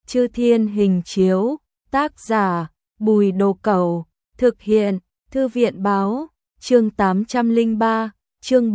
Chư Thiên Hình Chiếu, tác giả Bùi Đồ Cẩu, thực hiện Thư viện Báo, chương 803, chương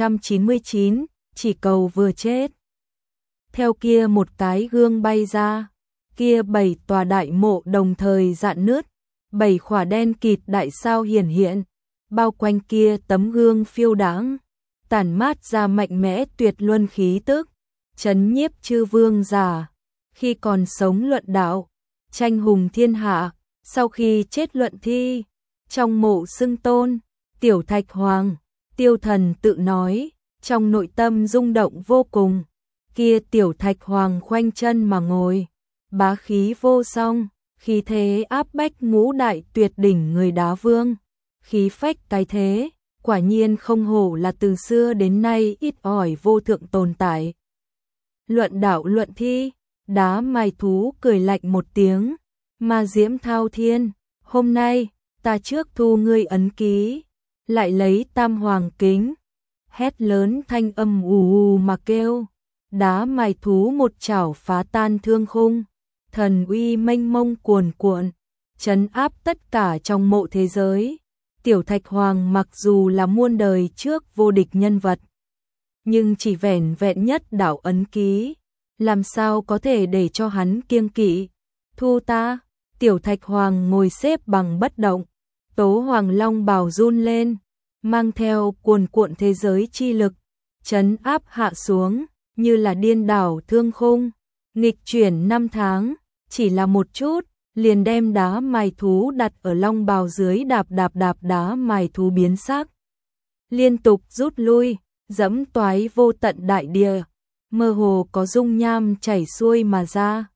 799, chỉ cầu vừa chết. Theo kia một cái gương bay ra, kia 7 tòa đại mộ đồng thời rạn nứt, 7 khỏa đen kịt đại sao hiển hiện, bao quanh kia tấm gương phiêu đãng, tản mát ra mạnh mẽ tuyệt luân khí tức, chấn nhiếp chư vương giả. Khi còn sống luận đạo, tranh hùng thiên hạ, sau khi chết luận thi, trong mộ xưng tôn, Tiểu Thạch Hoàng, Tiêu Thần tự nói, trong nội tâm rung động vô cùng. Kia Tiểu Thạch Hoàng khoanh chân mà ngồi, bá khí vô song, khí thế áp bách ngũ đại tuyệt đỉnh người Đá Vương, khí phách cái thế, quả nhiên không hổ là từ xưa đến nay ít ỏi vô thượng tồn tại. Luận đạo luận thi, Đá Mài Thú cười lạnh một tiếng, Ma Diễm Thao Thiên, hôm nay ta trước thu ngươi ấn ký, lại lấy Tam Hoàng Kính, hét lớn thanh âm ù mà kêu. Đá Mài Thú một chảo phá tan thương khung, thần uy mênh mông cuồn cuộn, trấn áp tất cả trong mộ thế giới. Tiểu Thạch Hoàng mặc dù là muôn đời trước vô địch nhân vật, nhưng chỉ vẻn vẹn nhất đạo ấn ký, làm sao có thể để cho hắn kiêng kỵ. Thu ta. Tiểu Thạch Hoàng ngồi xếp bằng bất động, Tố Hoàng Long bào run lên, mang theo cuồn cuộn thế giới chi lực, trấn áp hạ xuống, như là điên đảo thương khung, nghịch chuyển năm tháng, chỉ là một chút, liền đem Đá Mài Thú đặt ở long bào dưới đạp Đá Mài Thú biến sắc, liên tục rút lui, dẫm toái vô tận đại địa, mơ hồ có dung nham chảy xuôi mà ra.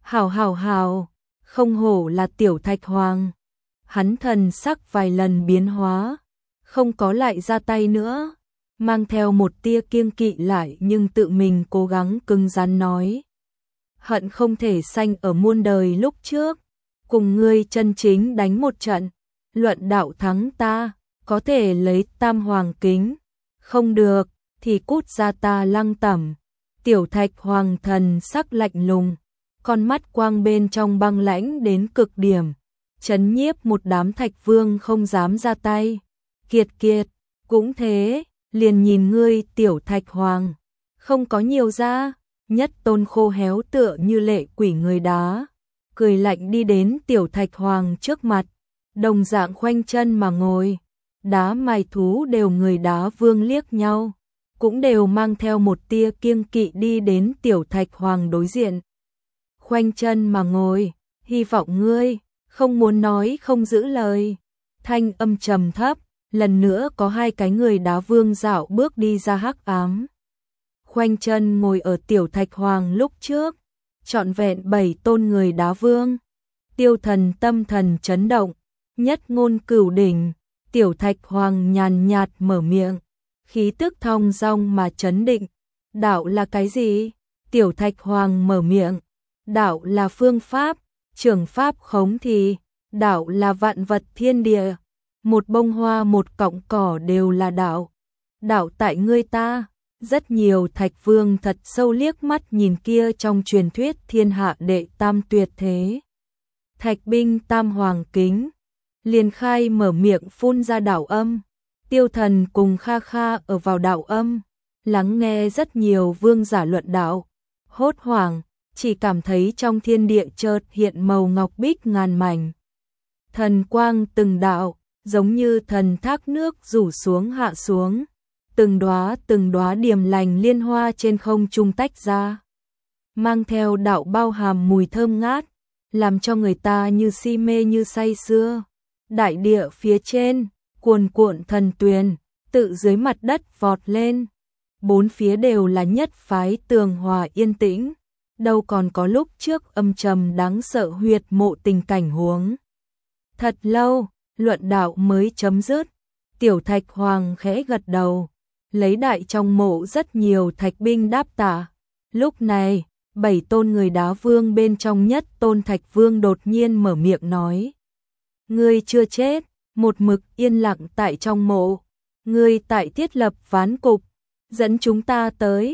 Hào, không hổ là Tiểu Thạch Hoàng. Hắn thần sắc vài lần biến hóa, không có lại ra tay nữa, mang theo một tia kiêng kỵ lại nhưng tự mình cố gắng cứng rắn nói. Hận không thể sanh ở muôn đời lúc trước, cùng ngươi chân chính đánh một trận, luận đạo thắng ta, có thể lấy Tam Hoàng Kính, không được, thì cút ra ta Lăng Tẩm. Tiểu Thạch Hoàng thần sắc lạnh lùng, con mắt quang bên trong băng lãnh đến cực điểm, chấn nhiếp một đám thạch vương không dám ra tay. Kiệt, cũng thế, liền nhìn ngươi Tiểu Thạch Hoàng, không có nhiều ra, nhất tôn khô héo tựa như lệ quỷ người Đá, cười lạnh đi đến Tiểu Thạch Hoàng trước mặt, đồng dạng khoanh chân mà ngồi. Đá Mài Thú đều người Đá Vương liếc nhau, cũng đều mang theo một tia kiêng kỵ đi đến Tiểu Thạch Hoàng đối diện. Khoanh chân mà ngồi, hy vọng ngươi không muốn nói không giữ lời. Thanh âm trầm thấp, lần nữa có hai cái người Đá Vương dạo bước đi ra hắc ám. Khoanh chân ngồi ở Tiểu Thạch Hoàng lúc trước, trọn vẹn 7 tôn người Đá Vương. Tiêu Thần tâm thần chấn động, nhất ngôn cửu đỉnh. Tiểu Thạch Hoàng nhàn nhạt mở miệng, khí tức thong dong mà chấn định. Đạo là cái gì? Tiểu Thạch Hoàng mở miệng. Đạo là phương pháp, trường pháp khống thì, đạo là vạn vật thiên địa, một bông hoa một cọng cỏ đều là đạo. Đạo tại ngươi ta. Rất nhiều thạch vương thật sâu liếc mắt nhìn kia trong truyền thuyết thiên hạ đệ tam tuyệt thế. Thạch binh Tam Hoàng Kính, liền khai mở miệng phun ra đạo âm. Tiêu Thần cùng Kha Kha ở vào đạo âm, lắng nghe rất nhiều vương giả luận đạo, hốt hoảng, chỉ cảm thấy trong thiên địa chợt hiện màu ngọc bích ngàn mảnh. Thần quang từng đạo, giống như thần thác nước rủ xuống hạ xuống, từng đóa điềm lành liên hoa trên không trung tách ra, mang theo đạo bao hàm mùi thơm ngát, làm cho người ta như si mê như say sưa. Đại địa phía trên, cuồn cuộn thần tuyền, tự dưới mặt đất vọt lên. Bốn phía đều là nhất phái tường hòa yên tĩnh, đâu còn có lúc trước âm trầm đáng sợ huyệt mộ tình cảnh huống. Thật lâu, luận đạo mới chấm dứt. Tiểu Thạch Hoàng khẽ gật đầu, lấy đại trong mộ rất nhiều thạch binh đáp tả. Lúc này, 7 tôn người Đá Vương bên trong nhất tôn Thạch Vương đột nhiên mở miệng nói. Ngươi chưa chết, một mực yên lặng tại trong mộ. Ngươi tại thiết lập ván cục, dẫn chúng ta tới.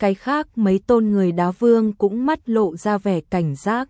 Cái khác mấy tôn người đá vương cũng mắt lộ ra vẻ cảnh giác.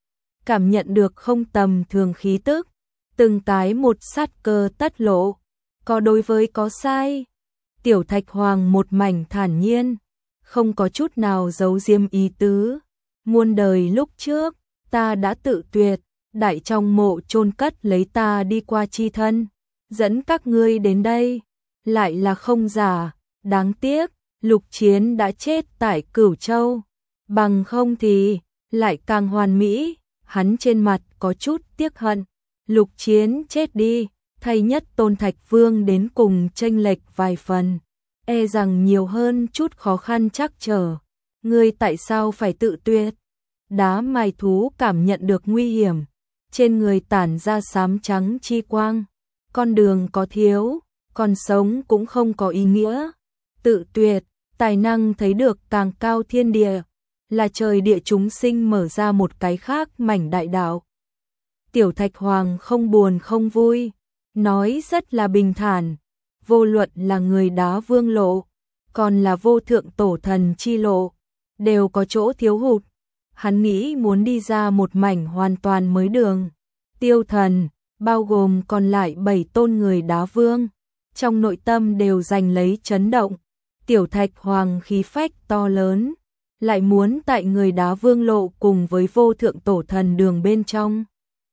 Cảm nhận được không tầm thường khí tức, từng cái một sát cơ tất lộ, có đối với có sai. Tiểu Thạch Hoàng một mảnh thản nhiên, không có chút nào giấu diếm ý tứ. Muôn đời lúc trước, ta đã tự tuyệt, đại trong mộ chôn cất lấy ta đi qua chi thân, dẫn các ngươi đến đây, lại là không giả, đáng tiếc, Lục Chiến đã chết tại Cửu Châu, bằng không thì lại càng hoàn mỹ. Hắn trên mặt có chút tiếc hận, Lục Chiến chết đi, thay Nhất Tôn Thạch Vương đến cùng chênh lệch vài phần, e rằng nhiều hơn chút khó khăn trắc trở. Ngươi tại sao phải tự tuyệt? Đá mài thú cảm nhận được nguy hiểm, trên người tản ra xám trắng chi quang, con đường có thiếu, còn sống cũng không có ý nghĩa. Tự tuyệt, tài năng thấy được càng cao thiên địa, là trời địa chúng sinh mở ra một cái khác mảnh đại đạo. Tiểu Thạch Hoàng không buồn không vui, nói rất là bình thản, vô luận là người đá vương lộ, còn là vô thượng tổ thần chi lộ, đều có chỗ thiếu hụt. Hắn nghĩ muốn đi ra một mảnh hoàn toàn mới đường. Tiêu Thần, bao gồm còn lại 7 tôn người đá vương, trong nội tâm đều giành lấy chấn động. Tiểu Thạch Hoàng khí phách to lớn, lại muốn tại người đá vương lộ cùng với vô thượng tổ thần đường bên trong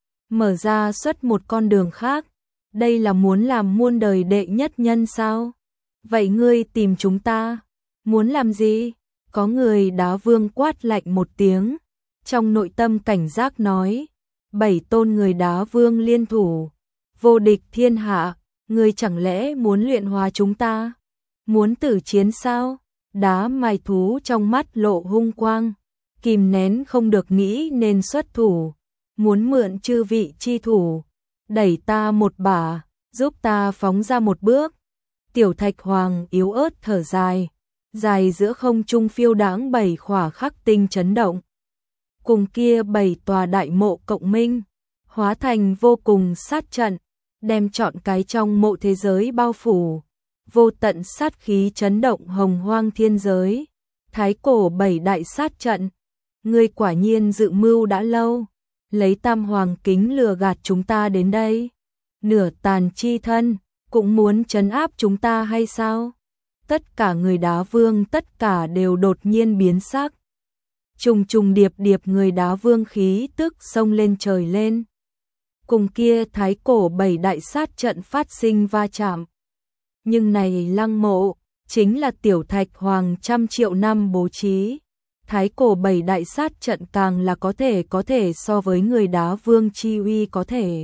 mở ra xuất một con đường khác. Đây là muốn làm muôn đời đệ nhất nhân sao? Vậy ngươi tìm chúng ta, muốn làm gì? Có người đá vương quát lạnh một tiếng, trong nội tâm cảnh giác nói, 7 tôn người đá vương liên thủ, vô địch thiên hạ, ngươi chẳng lẽ muốn luyện hóa chúng ta? Muốn tử chiến sao? Đá mài thú trong mắt lộ hung quang, kìm nén không được nghĩ nên xuất thủ, muốn mượn chư vị chi thủ, đẩy ta một bả, giúp ta phóng ra một bước. Tiểu Thạch Hoàng yếu ớt thở dài, dài giữa không trung phiêu đãng 7 khỏa khắc tinh chấn động. Cùng kia 7 tòa đại mộ cộng minh, hóa thành vô cùng sát trận, đem trọn cái trong mộ thế giới bao phủ. Vô tận sát khí chấn động hồng hoang thiên giới. Thái cổ 7 đại sát trận, ngươi quả nhiên dự mưu đã lâu, lấy Tam Hoàng kính lừa gạt chúng ta đến đây. Nửa tàn chi thân, cũng muốn trấn áp chúng ta hay sao? Tất cả người đá vương tất cả đều đột nhiên biến sắc. Trùng trùng điệp điệp người đá vương khí tức xông lên trời lên. Cùng kia thái cổ 7 đại sát trận phát sinh va chạm. Nhưng này lăng mộ, chính là Tiểu Thạch Hoàng trăm triệu năm bố trí. Thái cổ 7 đại sát trận càng là có thể so với người đá vương chi uy có thể.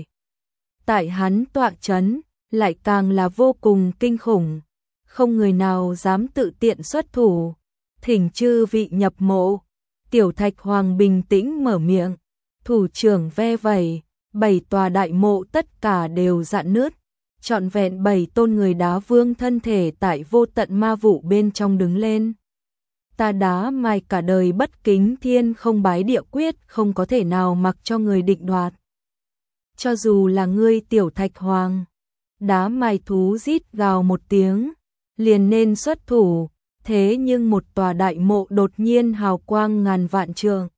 Tại hắn tọa chấn, lại càng là vô cùng kinh khủng. Không người nào dám tự tiện xuất thủ. Thỉnh chư vị nhập mộ. Tiểu Thạch Hoàng bình tĩnh mở miệng. Thủ trưởng ve vẩy, 7 tòa đại mộ tất cả đều rạn nứt. Trọn vẹn 7 tôn người đá vương thân thể tại vô tận ma vụ bên trong đứng lên. Ta đá mài cả đời bất kính thiên không bái địa quyết, không có thể nào mặc cho người định đoạt. Cho dù là ngươi Tiểu Thạch Hoàng, đá mài thú rít gào một tiếng, liền nên xuất thủ, thế nhưng một tòa đại mộ đột nhiên hào quang ngàn vạn trượng.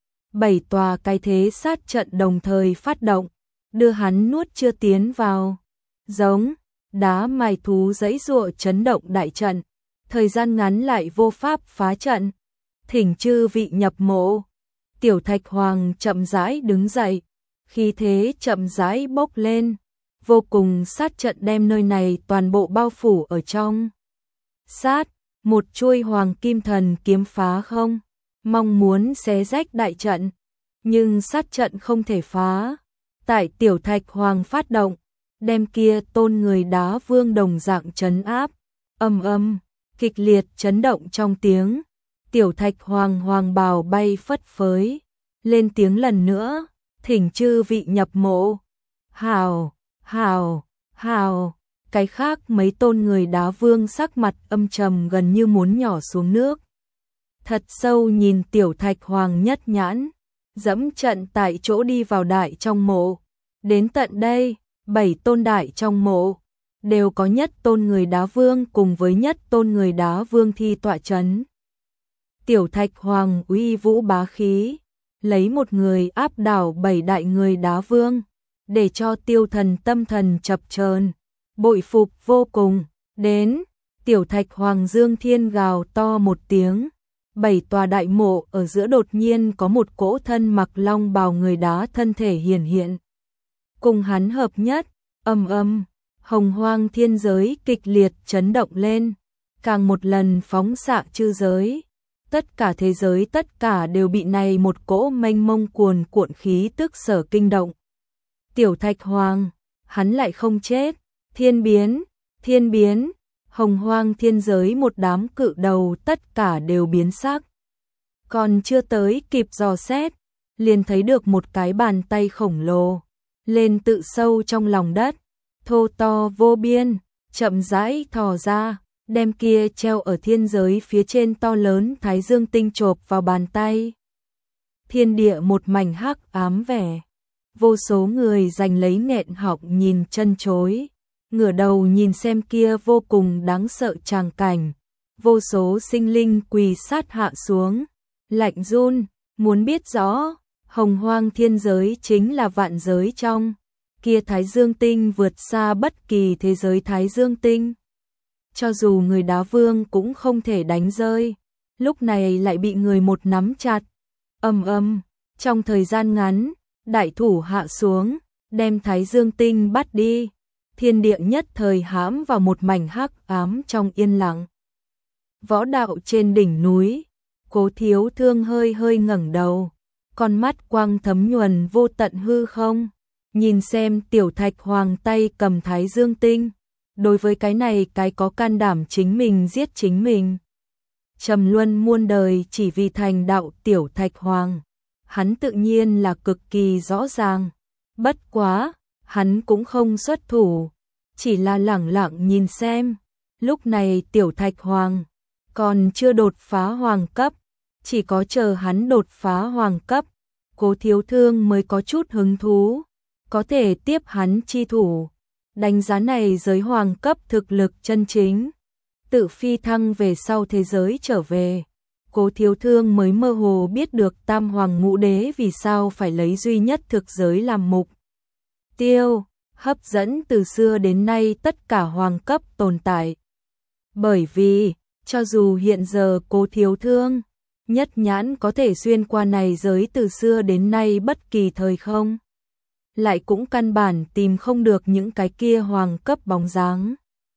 7 tòa cái thế sát trận đồng thời phát động, đưa hắn nuốt chưa tiến vào. Giống, đá mài thú giãy giụa chấn động đại trận, thời gian ngắn lại vô pháp phá trận. Thỉnh chư vị nhập mộ. Tiểu Thạch Hoàng chậm rãi đứng dậy, khí thế chậm rãi bốc lên, vô cùng sát trận đem nơi này toàn bộ bao phủ ở trong. Sát, một chuôi hoàng kim thần kiếm phá không, mong muốn xé rách đại trận, nhưng sát trận không thể phá. Tại Tiểu Thạch Hoàng phát động, đem kia tôn người đá vương đồng dạng trấn áp, âm âm, kịch liệt chấn động trong tiếng. Tiểu Thạch Hoàng hoàng bào bay phất phới, lên tiếng lần nữa, thỉnh chư vị nhập mộ. Hào, hào, hào, cái khác mấy tôn người đá vương sắc mặt âm trầm gần như muốn nhỏ xuống nước. Thật sâu nhìn Tiểu Thạch Hoàng nhất nhãn, dẫm trận tại chỗ đi vào đại trong mộ. Đến tận đây, 7 tôn đại trong mộ, đều có nhất tôn người đá vương cùng với nhất tôn người đá vương thi tọa chấn. Tiểu Thạch Hoàng uy vũ bá khí, lấy một người áp đảo 7 đại người đá vương, để cho tiêu thần tâm thần chập chờn, bội phục vô cùng. Đến, Tiểu Thạch Hoàng Dương Thiên gào to một tiếng, 7 tòa đại mộ ở giữa đột nhiên có một cỗ thân mặc long bào người đá thân thể hiển hiện. Cùng hắn hợp nhất, ầm ầm, hồng hoang thiên giới kịch liệt chấn động lên, càng một lần phóng xạ chư giới. Tất cả thế giới tất cả đều bị này một cỗ mênh mông cuồn cuộn khí tức sở kinh động. Tiểu Thạch Hoàng, hắn lại không chết, thiên biến, hồng hoang thiên giới một đám cự đầu tất cả đều biến sắc. Còn chưa tới kịp dò xét, liền thấy được một cái bàn tay khổng lồ, lên tự sâu trong lòng đất, thô to vô biên, chậm rãi thò ra, đem kia treo ở thiên giới phía trên to lớn thái dương tinh chộp vào bàn tay. Thiên địa một mảnh hắc ám vẻ, vô số người giành lấy nghẹn họng nhìn chân chối, ngửa đầu nhìn xem kia vô cùng đáng sợ tràng cảnh, vô số sinh linh quỳ sát hạ xuống, lạnh run, muốn biết rõ, hồng hoang thiên giới chính là vạn giới trong, kia thái dương tinh vượt xa bất kỳ thế giới thái dương tinh. Cho dù người đá vương cũng không thể đánh rơi, lúc này lại bị người một nắm chặt. Ầm ầm, trong thời gian ngắn, đại thủ hạ xuống, đem thái dương tinh bắt đi. Thiên địa nhất thời hãm vào một mảnh hắc ám trong yên lặng. Võ đạo trên đỉnh núi, Cố Thiếu Thương hơi hơi ngẩng đầu, con mắt quang thấm nhuần vô tận hư không, nhìn xem Tiểu Thạch Hoàng tay cầm thái dương tinh. Đối với cái này cái có can đảm chính mình giết chính mình. Trầm luân muôn đời chỉ vì thành đạo Tiểu Thạch Hoàng. Hắn tự nhiên là cực kỳ rõ ràng. Bất quá, hắn cũng không xuất thủ. Chỉ là lẳng lặng nhìn xem. Lúc này Tiểu Thạch Hoàng còn chưa đột phá hoàng cấp. Chỉ có chờ hắn đột phá hoàng cấp, Cố Thiếu Thương mới có chút hứng thú. Có thể tiếp hắn chi thủ. Đánh giá này giới hoàng cấp thực lực chân chính, tự phi thăng về sau thế giới trở về. Cố Thiếu Thương mới mơ hồ biết được Tam Hoàng Ngũ Đế vì sao phải lấy duy nhất thực giới làm mục tiêu, hấp dẫn từ xưa đến nay tất cả hoàng cấp tồn tại. Bởi vì, cho dù hiện giờ Cố Thiếu Thương, nhất nhãn có thể xuyên qua này giới từ xưa đến nay bất kỳ thời không, lại cũng căn bản tìm không được những cái kia hoàng cấp bóng dáng.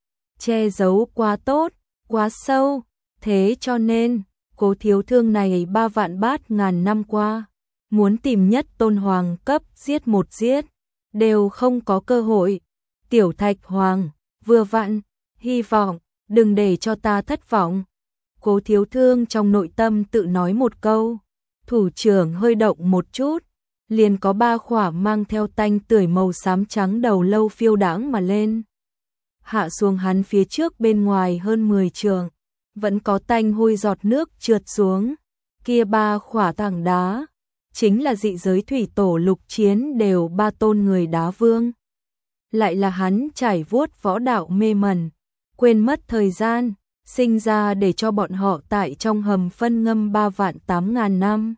Che giấu quá tốt, quá sâu, thế cho nên, Cố Thiếu Thương này 3 vạn bát ngàn năm qua, muốn tìm nhất tôn hoàng cấp giết một giết, đều không có cơ hội. Tiểu Thạch Hoàng, vừa vặn, hy vọng, đừng để cho ta thất vọng. Cố Thiếu Thương trong nội tâm tự nói một câu, thủ trưởng hơi động một chút, liền có 3 khỏa mang theo tanh tưởi màu xám trắng đầu lâu phiêu đãng mà lên. Hạ xuống hắn phía trước bên ngoài hơn 10 trượng, vẫn có tanh hôi giọt nước trượt xuống. Kia 3 khỏa tảng đá, chính là dị giới thủy tổ Lục Chiến đều 3 tôn người đá vương. Lại là hắn trải vuốt võ đạo mê mẩn, quên mất thời gian, sinh ra để cho bọn họ tại trong hầm phân ngâm 3 vạn 8 ngàn năm.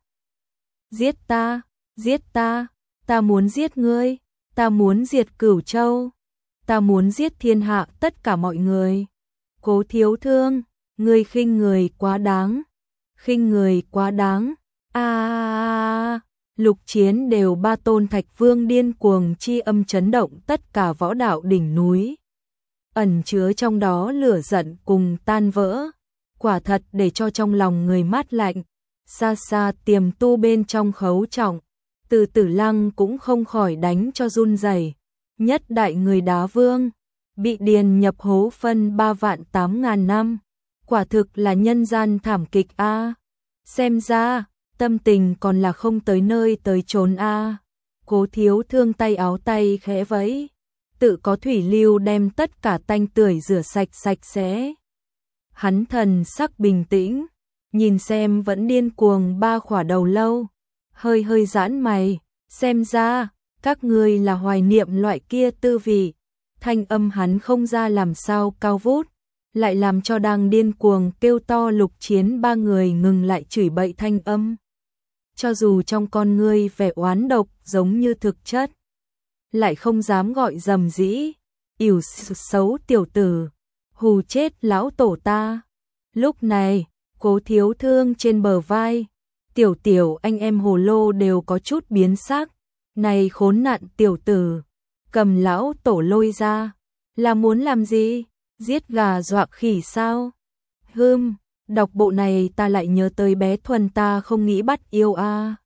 Giết ta, ta muốn giết ngươi, ta muốn diệt Cửu Châu, ta muốn giết thiên hạ tất cả mọi người. Cố Thiếu Thương, ngươi khinh người quá đáng. Lục Chiến đều 3 tôn Thạch Vương điên cuồng chi âm chấn động tất cả võ đạo đỉnh núi. Ẩn chứa trong đó lửa giận cùng tan vỡ, quả thật để cho trong lòng người mát lạnh. Xa xa tiềm tu bên trong khấu trọng, Từ Tử Lăng cũng không khỏi đánh cho run rẩy. Nhất đại người đá vương, bị điền nhập hố phân 3 vạn 8 ngàn năm, quả thực là nhân gian thảm kịch a. Xem ra, tâm tình còn là không tới nơi tới chốn a. Cố Thiếu Thương tay áo tay khẽ vẫy, tự có thủy lưu đem tất cả tanh tưởi rửa sạch sạch sẽ. Hắn thần sắc bình tĩnh, nhìn xem vẫn điên cuồng 3 khỏa đầu lâu, hơi hơi giãn mày, xem ra, các ngươi là hoài niệm loại kia tư vị. Thanh âm hắn không ra làm sao cao vút, lại làm cho đang điên cuồng kêu to Lục Chiến ba người ngừng lại chửi bậy thanh âm. Cho dù trong con ngươi vẻ oán độc giống như thực chất, lại không dám gọi dầm dĩ, ỉu xấu tiểu tử, hù chết lão tổ ta. Lúc này, Cố Thiếu Thương trên bờ vai, tiểu tiểu anh em Hồ Lô đều có chút biến sắc. Này khốn nạn tiểu tử, cầm lão tổ lôi ra, là muốn làm gì? Giết gà dọa khỉ sao? Đọc bộ này ta lại nhớ tới bé Thuần ta không nghĩ bắt yêu a.